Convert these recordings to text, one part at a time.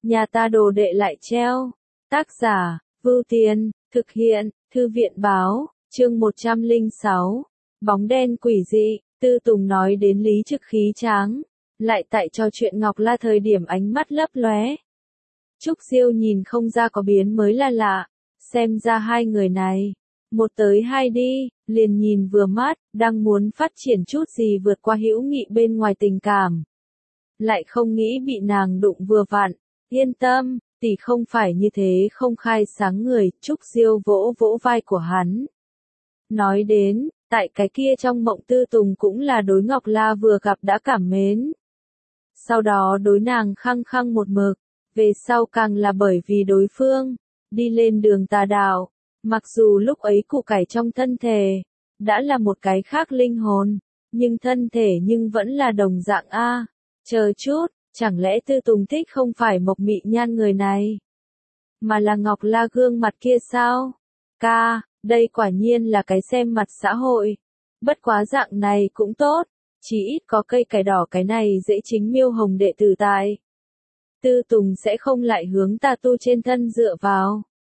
nhà ta đồ đệ lại treo. Tác giả, Vưu Tiên, thực hiện, Thư viện báo, chương 106. Bóng đen quỷ dị, Tư Tùng nói đến Lý Trực khí tráng, lại tại trò chuyện Ngọc La thời điểm ánh mắt lấp lóe. Trúc Diêu nhìn không ra có biến mới là lạ, xem ra hai người này, một tới hai đi, liền nhìn vừa mắt, đang muốn phát triển chút gì vượt qua hữu nghị bên ngoài tình cảm. Lại không nghĩ bị nàng đụng vừa vặn, yên tâm, tỷ không phải như thế không khai sáng người, Trúc Diêu vỗ vỗ vai của hắn. Nói đến, tại cái kia trong mộng Tư Tùng cũng là đối Ngọc La vừa gặp đã cảm mến. Sau đó đối nàng khăng khăng một mực, về sau càng là bởi vì đối phương, đi lên đường tà đạo, mặc dù lúc ấy củ cải trong thân thể, đã là một cái khác linh hồn, nhưng thân thể nhưng vẫn là đồng dạng A, chờ chút, chẳng lẽ Tư Tùng thích không phải Mộc Mị Nhan người này, mà là Ngọc La gương mặt kia sao? Ca, đây quả nhiên là cái xem mặt xã hội, bất quá dạng này cũng tốt, chỉ ít có cây cải đỏ cái này dễ chính miêu hồng đệ tử tại. Tư Tùng sẽ không lại hướng tà tu trên thân dựa vào.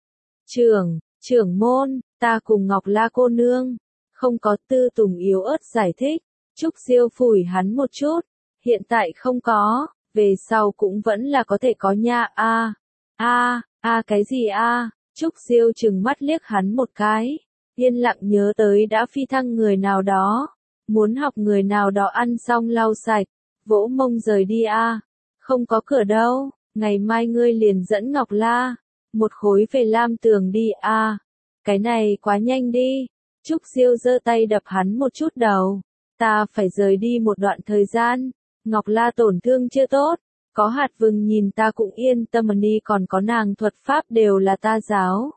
Trưởng môn, ta cùng Ngọc La cô nương, không có. Tư Tùng yếu ớt giải thích, Trúc Diêu phủi hắn một chút, hiện tại không có, về sau cũng vẫn là có thể có nha. Cái gì a? Trúc Diêu trừng mắt liếc hắn một cái, yên lặng nhớ tới đã phi thăng người nào đó, muốn học người nào đó ăn xong lau sạch, vỗ mông rời đi a. Không có cửa đâu, ngày mai ngươi liền dẫn Ngọc La một khối về Lam Tường đi a. Cái này quá nhanh đi. Trúc Diêu giơ tay đập hắn một chút đầu. Ta phải rời đi một đoạn thời gian, Ngọc La tổn thương chưa tốt, có hạt vừng nhìn ta cũng yên tâm đi, còn có nàng thuật pháp đều là ta giáo.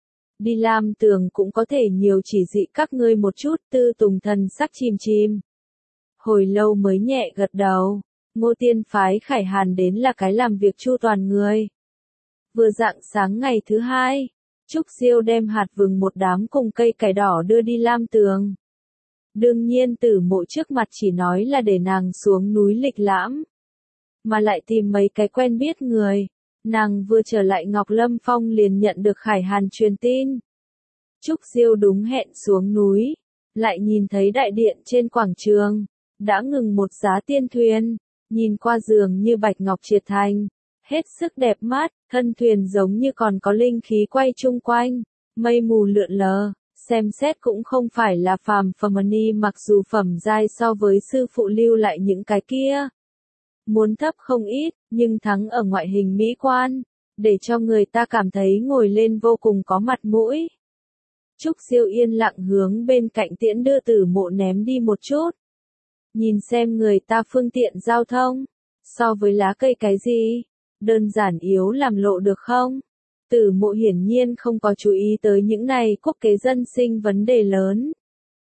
Đi Lam Tường cũng có thể nhiều chỉ dị các ngươi một chút. Tư Tùng thần sắc chìm chìm, hồi lâu mới nhẹ gật đầu. Ngô Tiên phái Khải Hàn đến là cái làm việc chu toàn người. Vừa rạng sáng ngày thứ hai, Trúc Diêu đem hạt vừng một đám cùng cây cải đỏ đưa đi Lam Tường. Đương nhiên Tử Mộ trước mặt chỉ nói là để nàng xuống núi lịch lãm, mà lại tìm mấy cái quen biết người. Nàng vừa trở lại Ngọc Lâm Phong liền nhận được Khải Hàn truyền tin. Trúc Diêu đúng hẹn xuống núi, lại nhìn thấy đại điện trên quảng trường, đã ngừng một giá tiên thuyền, nhìn qua giường như bạch ngọc triệt thành, hết sức đẹp mắt, thân thuyền giống như còn có linh khí quay chung quanh, mây mù lượn lờ, xem xét cũng không phải là phàm phẩm ni, mặc dù phẩm giai so với sư phụ lưu lại những cái kia muốn thấp không ít, nhưng thắng ở ngoại hình mỹ quan, để cho người ta cảm thấy ngồi lên vô cùng có mặt mũi. Trúc Diêu yên lặng hướng bên cạnh tiễn đưa Tử Mộ ném đi một chút. Nhìn xem người ta phương tiện giao thông, so với lá cây cái gì, đơn giản yếu làm lộ được không? Tử Mộ hiển nhiên không có chú ý tới những này quốc kế dân sinh vấn đề lớn.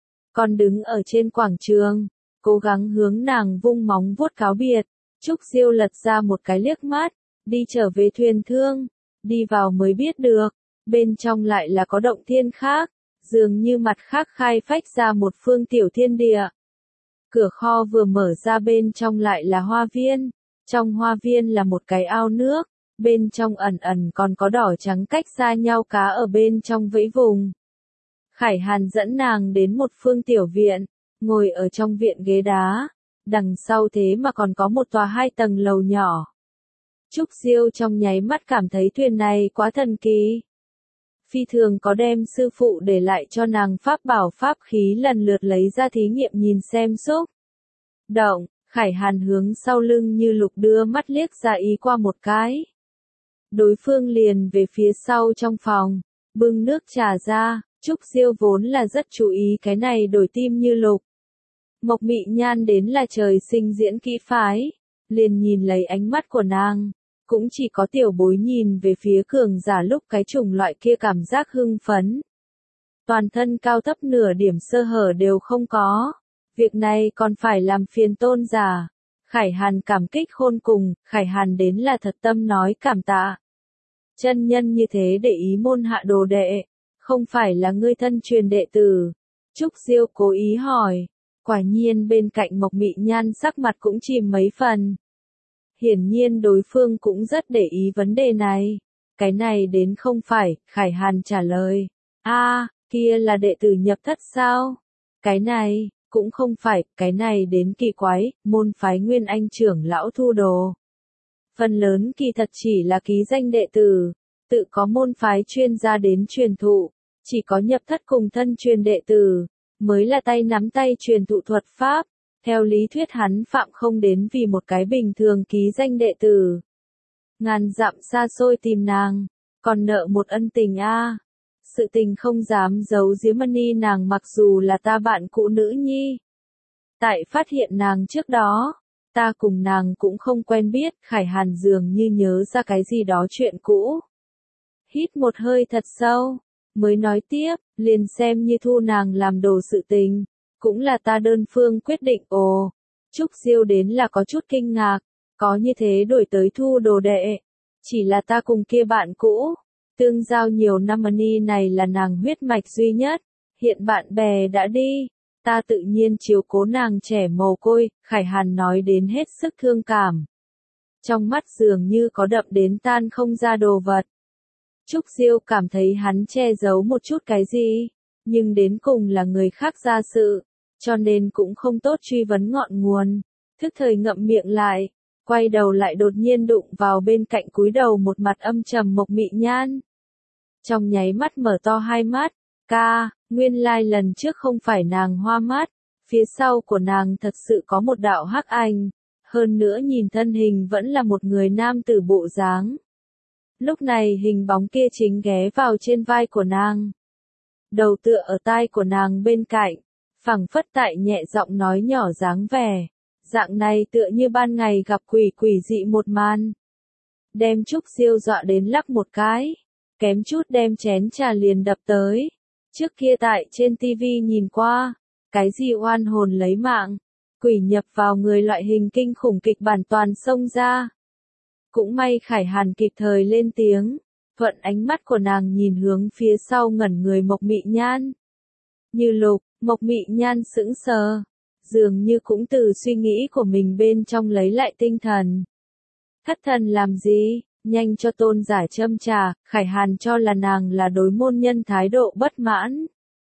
Còn đứng ở trên quảng trường, cố gắng hướng nàng vung móng vuốt cáo biệt. Trúc Diêu lật ra một cái liếc mắt, đi trở về thuyền thương, đi vào mới biết được, bên trong lại là có động thiên khác, dường như mặt khác khai phách ra một phương tiểu thiên địa. Cửa kho vừa mở ra, bên trong lại là hoa viên, trong hoa viên là một cái ao nước, bên trong ẩn ẩn còn có đỏ trắng cách xa nhau cá ở bên trong vẫy vùng. Khải Hàn dẫn nàng đến một phương tiểu viện, ngồi ở trong viện ghế đá. Đằng sau thế mà còn có một tòa 2 tầng lầu nhỏ. Trúc Diêu trong nháy mắt cảm thấy thuyền này quá thần kỳ. Phi thường có đem sư phụ để lại cho nàng pháp bảo pháp khí lần lượt lấy ra thí nghiệm nhìn xem xúc động. Khải Hàn hướng sau lưng Như Lục đưa mắt liếc ra ý qua một cái. Đối phương liền về phía sau trong phòng, bưng nước trà ra. Trúc Diêu vốn là rất chú ý cái này đổi tim Như Lục. Mộc Mị Nhan đến là trời sinh diễn kỹ phái, liền nhìn lấy ánh mắt của nàng, cũng chỉ có tiểu bối nhìn về phía cường giả lúc cái chủng loại kia cảm giác hưng phấn. Toàn thân cao thấp nửa điểm sơ hở đều không có, việc này còn phải làm phiền tôn giả. Khải Hàn cảm kích khôn cùng, Khải Hàn đến là thật tâm nói cảm tạ. Chân nhân như thế để ý môn hạ đồ đệ, không phải là ngươi thân truyền đệ tử? Trúc Diêu cố ý hỏi. Quả nhiên bên cạnh Mộc Mị Nhan sắc mặt cũng chìm mấy phần. Hiển nhiên đối phương cũng rất để ý vấn đề này. Cái này đến không phải, Khải Hàn trả lời. Kia là đệ tử nhập thất sao? Cái này, cũng không phải, cái này đến kỳ quái, môn phái Nguyên Anh trưởng lão thu đồ. Phần lớn kỳ thật chỉ là ký danh đệ tử, tự có môn phái chuyên gia đến truyền thụ, chỉ có nhập thất cùng thân truyền đệ tử, mới là tay nắm tay truyền thụ thuật pháp. Theo lý thuyết hắn phạm không đến vì một cái bình thường ký danh đệ tử. Ngàn dặm xa xôi tìm nàng, còn nợ một ân tình Sự tình không dám giấu giếm Mani nàng mặc dù là ta bạn cũ nữ nhi. Tại phát hiện nàng trước đó, ta cùng nàng cũng không quen biết, Khải Hàn dường như nhớ ra cái gì đó chuyện cũ. Hít một hơi thật sâu, mới nói tiếp, liền xem như thu nàng làm đồ sự tình, cũng là ta đơn phương quyết định. Trúc Diêu đến là có chút kinh ngạc, có như thế đổi tới thu đồ đệ. Chỉ là ta cùng kia bạn cũ, tương giao nhiều năm Mani này là nàng huyết mạch duy nhất, hiện bạn bè đã đi, ta tự nhiên chiếu cố nàng trẻ mồ côi, Khải Hàn nói đến hết sức thương cảm. Trong mắt dường như có đậm đến tan không ra đồ vật. Trúc Diêu cảm thấy hắn che giấu một chút cái gì, nhưng đến cùng là người khác ra sự, cho nên cũng không tốt truy vấn ngọn nguồn, thức thời ngậm miệng lại, quay đầu lại đột nhiên đụng vào bên cạnh cúi đầu một mặt âm trầm Mộc Mị Nhan. Trong nháy mắt mở to hai mắt, nguyên lai lần trước không phải nàng hoa mắt, phía sau của nàng thật sự có một đạo hắc ảnh, hơn nữa nhìn thân hình vẫn là một người nam tử bộ dáng. Lúc này hình bóng kia chính ghé vào trên vai của nàng. Đầu tựa ở tai của nàng bên cạnh, phảng phất tại nhẹ giọng nói nhỏ dáng vẻ. Dạng này tựa như ban ngày gặp quỷ dị một màn. Đem Trúc Diêu dọa đến lắc một cái, kém chút đem chén trà liền đập tới. Trước kia tại trên tivi nhìn qua, cái gì oan hồn lấy mạng, quỷ nhập vào người loại hình kinh khủng kịch bản toàn xông ra. Cũng may Khải Hàn kịp thời lên tiếng, thuận ánh mắt của nàng nhìn hướng phía sau ngẩn người Mộc Mị Nhan. Như Lục, Mộc Mị Nhan sững sờ, dường như cũng từ suy nghĩ của mình bên trong lấy lại tinh thần. Thất thần làm gì, nhanh cho tôn giả châm trà, Khải Hàn cho là nàng là đối môn nhân thái độ bất mãn.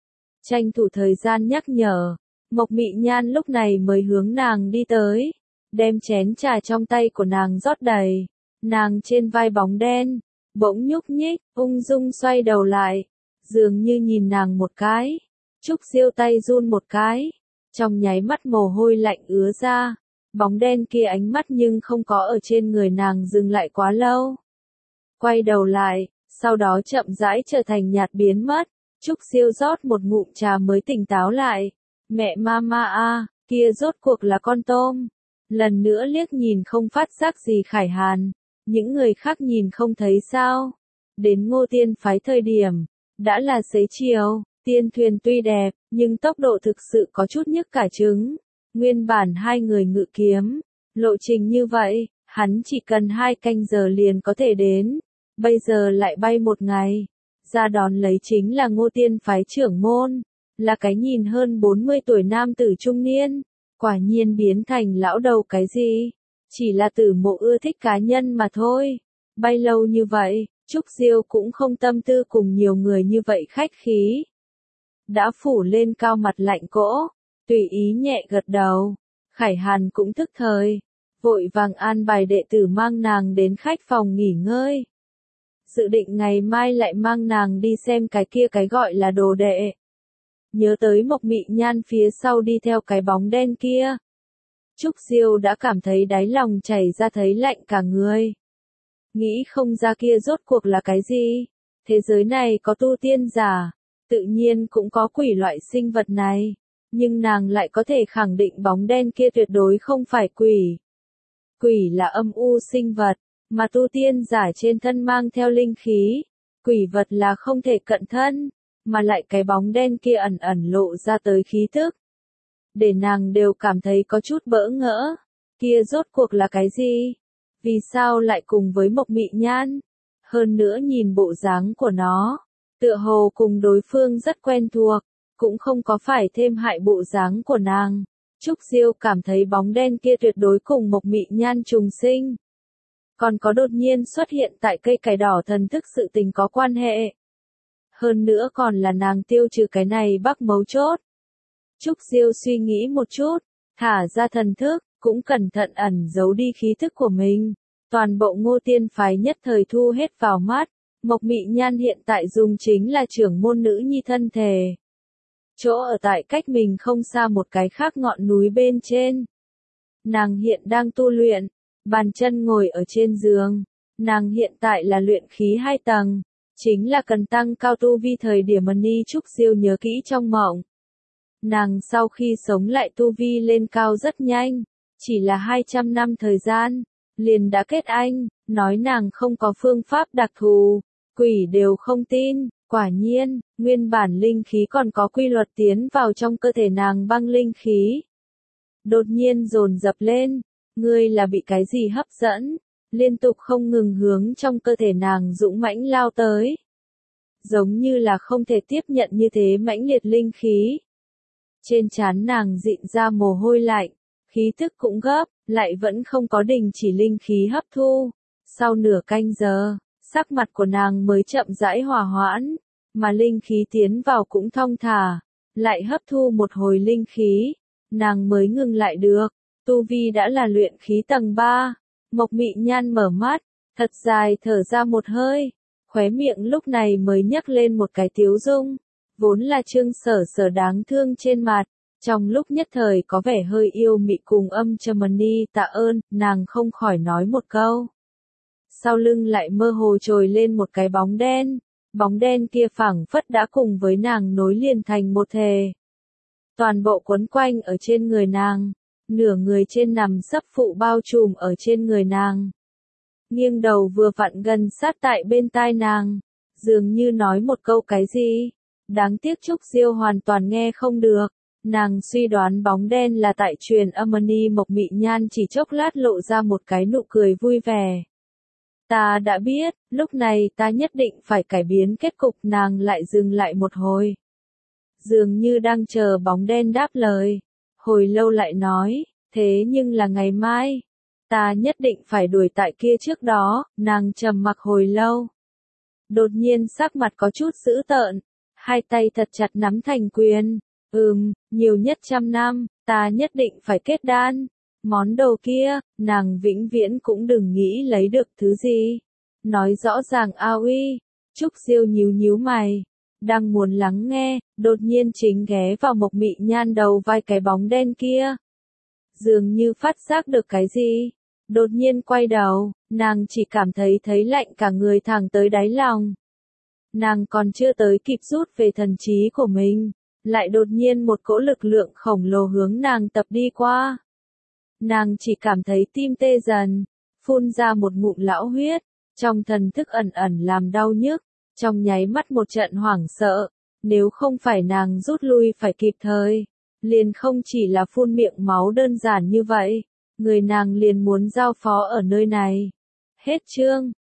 Tranh thủ thời gian nhắc nhở, Mộc Mị Nhan lúc này mới hướng nàng đi tới, đem chén trà trong tay của nàng rót đầy. Nàng trên vai bóng đen, bỗng nhúc nhích, ung dung xoay đầu lại, dường như nhìn nàng một cái. Trúc Diêu tay run một cái, trong nháy mắt mồ hôi lạnh ứa ra, bóng đen kia ánh mắt nhưng không có ở trên người nàng dừng lại quá lâu. Quay đầu lại, sau đó chậm rãi trở thành nhạt biến mất. Trúc Diêu rót một ngụm trà mới tỉnh táo lại. Mẹ mama kia rốt cuộc là con tôm. Lần nữa liếc nhìn không phát giác gì Khải Hàn. Những người khác nhìn không thấy sao. Đến Ngô Tiên phái thời điểm, đã là xế chiều, tiên thuyền tuy đẹp, nhưng tốc độ thực sự có chút nhức cả trứng. Nguyên bản hai người ngự kiếm, lộ trình như vậy, hắn chỉ cần 2 canh giờ liền có thể đến. Bây giờ lại bay 1 ngày. Ra đón lấy chính là Ngô Tiên phái trưởng môn, là cái nhìn hơn 40 tuổi nam tử trung niên. Quả nhiên biến thành lão đầu cái gì? Chỉ là Tử Mộ ưa thích cá nhân mà thôi. Bay lâu như vậy, Trúc Diêu cũng không tâm tư cùng nhiều người như vậy khách khí. Đã phủ lên cao mặt lạnh cỗ, tùy ý nhẹ gật đầu. Khải Hàn cũng thức thời, vội vàng an bài đệ tử mang nàng đến khách phòng nghỉ ngơi. Dự định ngày mai lại mang nàng đi xem cái kia cái gọi là đồ đệ. Nhớ tới Mộc Mị Nhan phía sau đi theo cái bóng đen kia. Trúc Diêu đã cảm thấy đáy lòng chảy ra thấy lạnh cả người. Nghĩ không ra kia rốt cuộc là cái gì. Thế giới này có tu tiên giả, tự nhiên cũng có quỷ loại sinh vật này. Nhưng nàng lại có thể khẳng định bóng đen kia tuyệt đối không phải quỷ. Quỷ là âm u sinh vật, mà tu tiên giả trên thân mang theo linh khí. Quỷ vật là không thể cận thân, mà lại cái bóng đen kia ẩn ẩn lộ ra tới khí tức. Để nàng đều cảm thấy có chút bỡ ngỡ. Kia rốt cuộc là cái gì? Vì sao lại cùng với Mộc Mị Nhan? Hơn nữa nhìn bộ dáng của nó, tựa hồ cùng đối phương rất quen thuộc, cũng không có phải thêm hại bộ dáng của nàng. Trúc Diêu cảm thấy bóng đen kia tuyệt đối cùng Mộc Mị Nhan trùng sinh. còn có đột nhiên xuất hiện tại cây cải đỏ thần thức sự tình có quan hệ. Hơn nữa còn là nàng tiêu trừ cái này bắc mấu chốt. Trúc Diêu suy nghĩ một chút, thả ra thần thức, cũng cẩn thận ẩn giấu đi khí thức của mình. Toàn bộ Ngô Tiên phái nhất thời thu hết vào mắt, Mộc Mị Nhan hiện tại dùng chính là trưởng môn nữ nhi thân thể. Chỗ ở tại cách mình không xa một cái khác ngọn núi bên trên. Nàng hiện đang tu luyện, bàn chân ngồi ở trên giường. Nàng hiện tại là luyện khí 2 tầng, chính là cần tăng cao tu vi thời điểm Ni Trúc Diêu nhớ kỹ trong mộng. Nàng sau khi sống lại tu vi lên cao rất nhanh, chỉ là 200 năm thời gian, liền đã kết anh, nói nàng không có phương pháp đặc thù, quỷ đều không tin, quả nhiên, nguyên bản linh khí còn có quy luật tiến vào trong cơ thể nàng băng linh khí. Đột nhiên dồn dập lên, ngươi là bị cái gì hấp dẫn, liên tục không ngừng hướng trong cơ thể nàng dũng mãnh lao tới. Giống như là không thể tiếp nhận như thế mãnh liệt linh khí. Trên trán nàng dịn ra mồ hôi lạnh, khí thức cũng gấp, lại vẫn không có đình chỉ linh khí hấp thu. Sau nửa canh giờ, sắc mặt của nàng mới chậm rãi hòa hoãn, mà linh khí tiến vào cũng thong thả, lại hấp thu một hồi linh khí, nàng mới ngừng lại được. Tu vi đã là luyện khí tầng 3, Mộc Mị Nhan mở mắt, thật dài thở ra một hơi, khóe miệng lúc này mới nhấc lên một cái tiếu dung, vốn là Trương Sở Sở đáng thương trên mặt, trong lúc nhất thời có vẻ hơi yêu mị cùng âm trầm Ni tạ ơn, nàng không khỏi nói một câu. Sau lưng lại mơ hồ trồi lên một cái bóng đen kia phảng phất đã cùng với nàng nối liền thành một thể. Toàn bộ quấn quanh ở trên người nàng, nửa người trên nằm sấp phụ bao trùm ở trên người nàng. Nghiêng đầu vừa vặn gần sát tại bên tai nàng, dường như nói một câu cái gì. Đáng tiếc Trúc Diêu hoàn toàn nghe không được, nàng suy đoán bóng đen là tại truyền âm Ni Mộc Mị Nhan chỉ chốc lát lộ ra một cái nụ cười vui vẻ. Ta đã biết, lúc này ta nhất định phải cải biến kết cục, nàng lại dừng lại một hồi. Dường như đang chờ bóng đen đáp lời, hồi lâu lại nói, thế nhưng là ngày mai, ta nhất định phải đuổi tại kia trước đó, nàng trầm mặc hồi lâu. Đột nhiên sắc mặt có chút dữ tợn, hai tay thật chặt nắm thành quyền, nhiều nhất 100 năm, ta nhất định phải kết đan. Món đồ kia, nàng vĩnh viễn cũng đừng nghĩ lấy được thứ gì. Nói rõ ràng ao uy, Trúc Diêu nhíu mày, đang muốn lắng nghe, đột nhiên chính ghé vào Mộc Mị Nhan đầu vai cái bóng đen kia. Dường như phát giác được cái gì, đột nhiên quay đầu, nàng chỉ cảm thấy lạnh cả người thẳng tới đáy lòng. Nàng còn chưa tới kịp rút về thần trí của mình, lại đột nhiên một cỗ lực lượng khổng lồ hướng nàng tập đi qua. Nàng chỉ cảm thấy tim tê dần, phun ra một ngụm lão huyết, trong thần thức ẩn ẩn làm đau nhức, trong nháy mắt một trận hoảng sợ, nếu không phải nàng rút lui phải kịp thời, liền không chỉ là phun miệng máu đơn giản như vậy, người nàng liền muốn giao phó ở nơi này. Hết chương.